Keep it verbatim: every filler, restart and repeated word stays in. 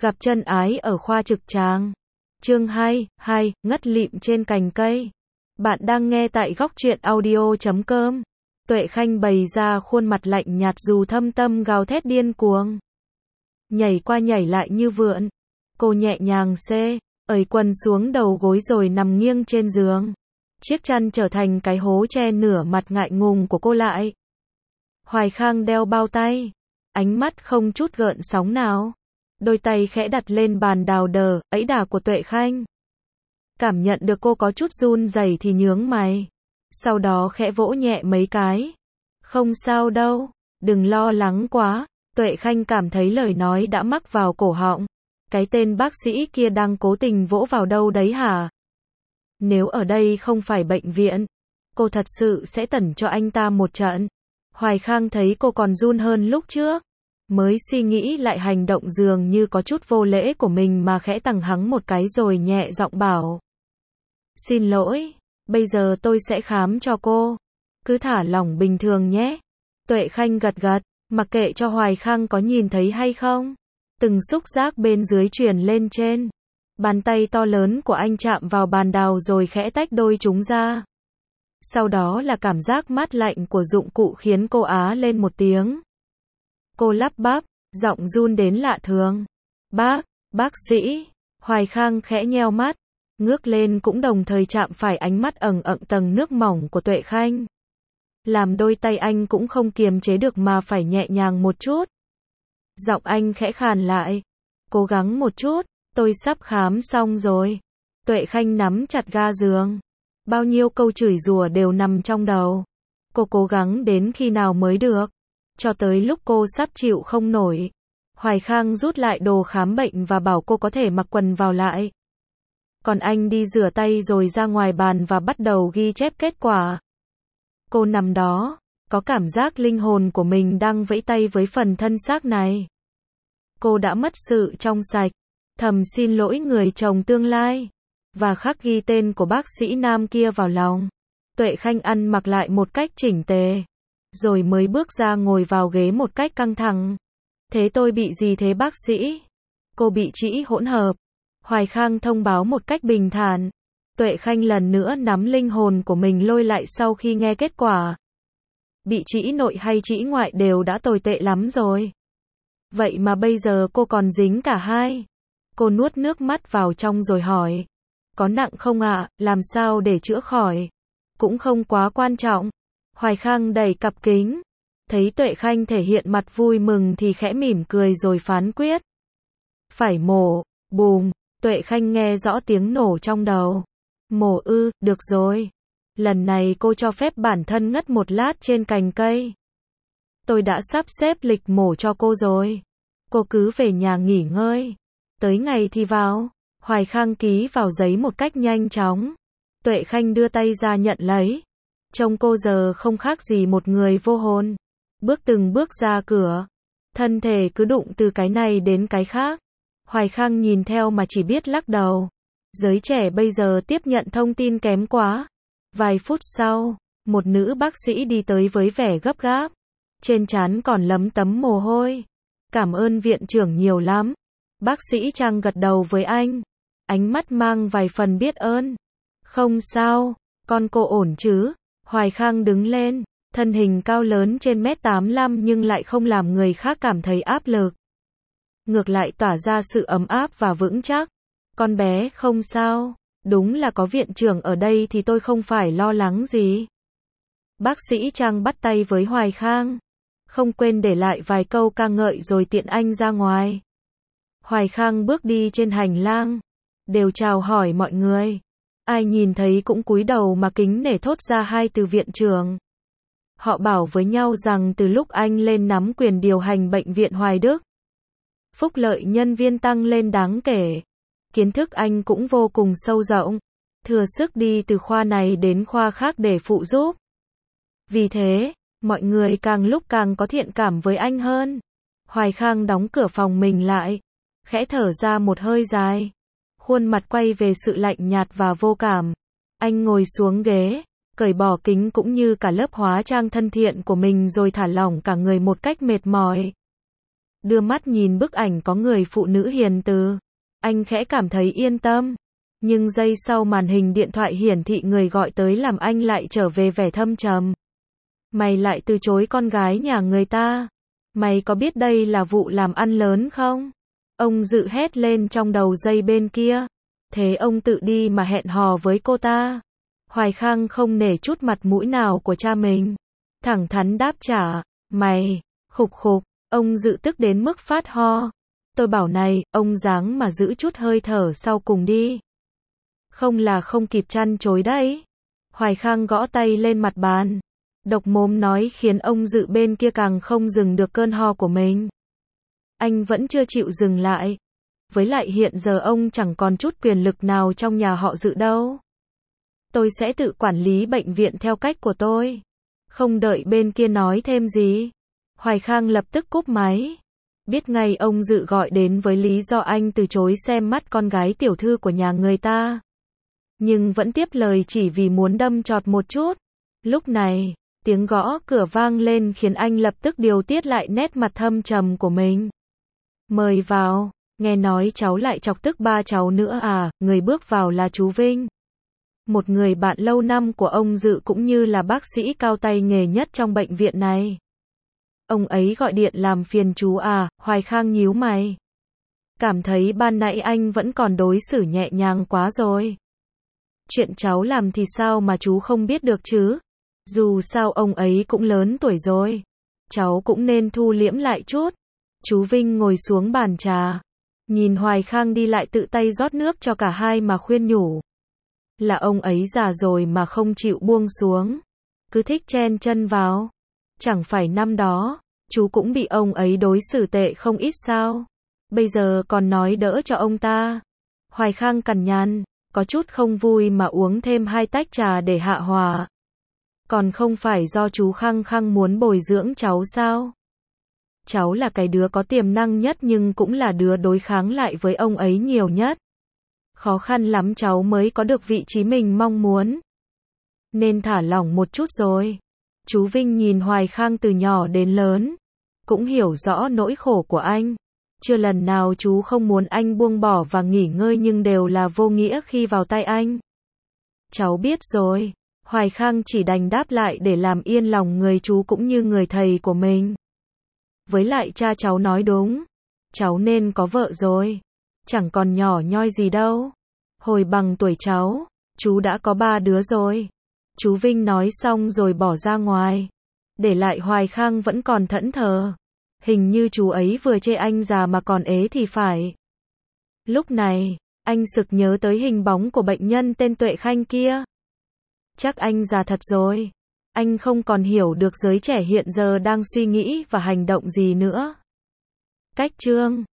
Gặp chân ái ở khoa trực tràng. Chương hai, hai, ngất lịm trên cành cây. Bạn đang nghe tại góc truyện audio chấm com. Tuệ Khanh bày ra khuôn mặt lạnh nhạt dù thâm tâm gào thét điên cuồng. Nhảy qua nhảy lại như vượn. Cô nhẹ nhàng xê, ởi quần xuống đầu gối rồi nằm nghiêng trên giường. Chiếc chăn trở thành cái hố che nửa mặt ngại ngùng của cô lại. Hoài Khang đeo bao tay. Ánh mắt không chút gợn sóng nào. Đôi tay khẽ đặt lên bàn đào đờ, ấy đà của Tuệ Khanh. Cảm nhận được cô có chút run rẩy thì nhướng mày. Sau đó khẽ vỗ nhẹ mấy cái. Không sao đâu, đừng lo lắng quá. Tuệ Khanh cảm thấy lời nói đã mắc vào cổ họng. Cái tên bác sĩ kia đang cố tình vỗ vào đâu đấy hả? Nếu ở đây không phải bệnh viện, cô thật sự sẽ tẩn cho anh ta một trận. Hoài Khang thấy cô còn run hơn lúc trước. Mới suy nghĩ lại hành động dường như có chút vô lễ của mình mà khẽ tằng hắng một cái rồi nhẹ giọng bảo. Xin lỗi, bây giờ tôi sẽ khám cho cô. Cứ thả lỏng bình thường nhé. Tuệ Khanh gật gật, mặc kệ cho Hoài Khang có nhìn thấy hay không. Từng xúc giác bên dưới truyền lên trên. Bàn tay to lớn của anh chạm vào bàn đào rồi khẽ tách đôi chúng ra. Sau đó là cảm giác mát lạnh của dụng cụ khiến cô á lên một tiếng. Cô lắp bắp, giọng run đến lạ thường. Bác, bác sĩ. Hoài Khang khẽ nheo mắt, ngước lên cũng đồng thời chạm phải ánh mắt ẩn ẩn tầng nước mỏng của Tuệ Khanh. Làm đôi tay anh cũng không kiềm chế được mà phải nhẹ nhàng một chút. Giọng anh khẽ khàn lại. Cố gắng một chút, tôi sắp khám xong rồi. Tuệ Khanh nắm chặt ga giường. Bao nhiêu câu chửi rủa đều nằm trong đầu. Cô cố gắng đến khi nào mới được. Cho tới lúc cô sắp chịu không nổi. Hoài Khang rút lại đồ khám bệnh và bảo cô có thể mặc quần vào lại. Còn anh đi rửa tay rồi ra ngoài bàn và bắt đầu ghi chép kết quả. Cô nằm đó, có cảm giác linh hồn của mình đang vẫy tay với phần thân xác này. Cô đã mất sự trong sạch. Thầm xin lỗi người chồng tương lai. Và khắc ghi tên của bác sĩ nam kia vào lòng. Tuệ Khanh ăn mặc lại một cách chỉnh tề. Rồi mới bước ra ngồi vào ghế một cách căng thẳng. Thế tôi bị gì thế bác sĩ? Cô bị trĩ hỗn hợp. Hoài Khang thông báo một cách bình thản. Tuệ Khanh lần nữa nắm linh hồn của mình lôi lại sau khi nghe kết quả. Bị trĩ nội hay trĩ ngoại đều đã tồi tệ lắm rồi. Vậy mà bây giờ cô còn dính cả hai. Cô nuốt nước mắt vào trong rồi hỏi. Có nặng không ạ, à? Làm sao để chữa khỏi? Cũng không quá quan trọng. Hoài Khang đẩy cặp kính. Thấy Tuệ Khanh thể hiện mặt vui mừng thì khẽ mỉm cười rồi phán quyết. Phải mổ. Bùm. Tuệ Khanh nghe rõ tiếng nổ trong đầu. Mổ ư, được rồi. Lần này cô cho phép bản thân ngất một lát trên cành cây. Tôi đã sắp xếp lịch mổ cho cô rồi. Cô cứ về nhà nghỉ ngơi. Tới ngày thì vào. Hoài Khang ký vào giấy một cách nhanh chóng. Tuệ Khanh đưa tay ra nhận lấy. Trông cô giờ không khác gì một người vô hồn. Bước từng bước ra cửa. Thân thể cứ đụng từ cái này đến cái khác. Hoài Khang nhìn theo mà chỉ biết lắc đầu. Giới trẻ bây giờ tiếp nhận thông tin kém quá. Vài phút sau, một nữ bác sĩ đi tới với vẻ gấp gáp. Trên trán còn lấm tấm mồ hôi. Cảm ơn viện trưởng nhiều lắm. Bác sĩ Trang gật đầu với anh. Ánh mắt mang vài phần biết ơn. Không sao, con cô ổn chứ? Hoài Khang đứng lên, thân hình cao lớn trên mét tám mươi lăm nhưng lại không làm người khác cảm thấy áp lực. Ngược lại tỏa ra sự ấm áp và vững chắc. Con bé không sao, đúng là có viện trưởng ở đây thì tôi không phải lo lắng gì. Bác sĩ Trang bắt tay với Hoài Khang. Không quên để lại vài câu ca ngợi rồi tiện anh ra ngoài. Hoài Khang bước đi trên hành lang. Đều chào hỏi mọi người. Ai nhìn thấy cũng cúi đầu mà kính nể thốt ra hai từ viện trưởng. Họ bảo với nhau rằng từ lúc anh lên nắm quyền điều hành bệnh viện Hoài Đức, phúc lợi nhân viên tăng lên đáng kể. Kiến thức anh cũng vô cùng sâu rộng. Thừa sức đi từ khoa này đến khoa khác để phụ giúp. Vì thế, mọi người càng lúc càng có thiện cảm với anh hơn. Hoài Khang đóng cửa phòng mình lại. Khẽ thở ra một hơi dài. Khuôn mặt quay về sự lạnh nhạt và vô cảm. Anh ngồi xuống ghế, cởi bỏ kính cũng như cả lớp hóa trang thân thiện của mình rồi thả lỏng cả người một cách mệt mỏi. Đưa mắt nhìn bức ảnh có người phụ nữ hiền từ, anh khẽ cảm thấy yên tâm. Nhưng giây sau màn hình điện thoại hiển thị người gọi tới làm anh lại trở về vẻ thâm trầm. Mày lại từ chối con gái nhà người ta. Mày có biết đây là vụ làm ăn lớn không? Ông Dự hét lên trong đầu dây bên kia. Thế ông tự đi mà hẹn hò với cô ta. Hoài Khang không nể chút mặt mũi nào của cha mình. Thẳng thắn đáp trả. Mày, khục khục, ông Dự tức đến mức phát ho. Tôi bảo này, ông dáng mà giữ chút hơi thở sau cùng đi. Không là không kịp chăn chối đấy. Hoài Khang gõ tay lên mặt bàn. Độc mồm nói khiến ông Dự bên kia càng không dừng được cơn ho của mình. Anh vẫn chưa chịu dừng lại. Với lại hiện giờ ông chẳng còn chút quyền lực nào trong nhà họ Dự đâu. Tôi sẽ tự quản lý bệnh viện theo cách của tôi. Không đợi bên kia nói thêm gì. Hoài Khang lập tức cúp máy. Biết ngay ông Dự gọi đến với lý do anh từ chối xem mắt con gái tiểu thư của nhà người ta. Nhưng vẫn tiếp lời chỉ vì muốn đâm chọt một chút. Lúc này, tiếng gõ cửa vang lên khiến anh lập tức điều tiết lại nét mặt thâm trầm của mình. Mời vào, nghe nói cháu lại chọc tức ba cháu nữa à, người bước vào là chú Vinh. Một người bạn lâu năm của ông Dự cũng như là bác sĩ cao tay nghề nhất trong bệnh viện này. Ông ấy gọi điện làm phiền chú à, Hoài Khang nhíu mày. Cảm thấy ban nãy anh vẫn còn đối xử nhẹ nhàng quá rồi. Chuyện cháu làm thì sao mà chú không biết được chứ? Dù sao ông ấy cũng lớn tuổi rồi. Cháu cũng nên thu liễm lại chút. Chú Vinh ngồi xuống bàn trà. Nhìn Hoài Khang đi lại tự tay rót nước cho cả hai mà khuyên nhủ. Là ông ấy già rồi mà không chịu buông xuống. Cứ thích chen chân vào. Chẳng phải năm đó, chú cũng bị ông ấy đối xử tệ không ít sao. Bây giờ còn nói đỡ cho ông ta. Hoài Khang cằn nhằn, có chút không vui mà uống thêm hai tách trà để hạ hòa. Còn không phải do chú khăng khăng muốn bồi dưỡng cháu sao? Cháu là cái đứa có tiềm năng nhất nhưng cũng là đứa đối kháng lại với ông ấy nhiều nhất. Khó khăn lắm cháu mới có được vị trí mình mong muốn. Nên thả lỏng một chút rồi. Chú Vinh nhìn Hoài Khang từ nhỏ đến lớn. Cũng hiểu rõ nỗi khổ của anh. Chưa lần nào chú không muốn anh buông bỏ và nghỉ ngơi nhưng đều là vô nghĩa khi vào tay anh. Cháu biết rồi. Hoài Khang chỉ đành đáp lại để làm yên lòng người chú cũng như người thầy của mình. Với lại cha cháu nói đúng. Cháu nên có vợ rồi. Chẳng còn nhỏ nhoi gì đâu. Hồi bằng tuổi cháu, chú đã có ba đứa rồi. Chú Vinh nói xong rồi bỏ ra ngoài. Để lại Hoài Khang vẫn còn thẫn thờ. Hình như chú ấy vừa chê anh già mà còn ế thì phải. Lúc này, anh sực nhớ tới hình bóng của bệnh nhân tên Tuệ Khanh kia. Chắc anh già thật rồi. Anh không còn hiểu được giới trẻ hiện giờ đang suy nghĩ và hành động gì nữa. Cách chương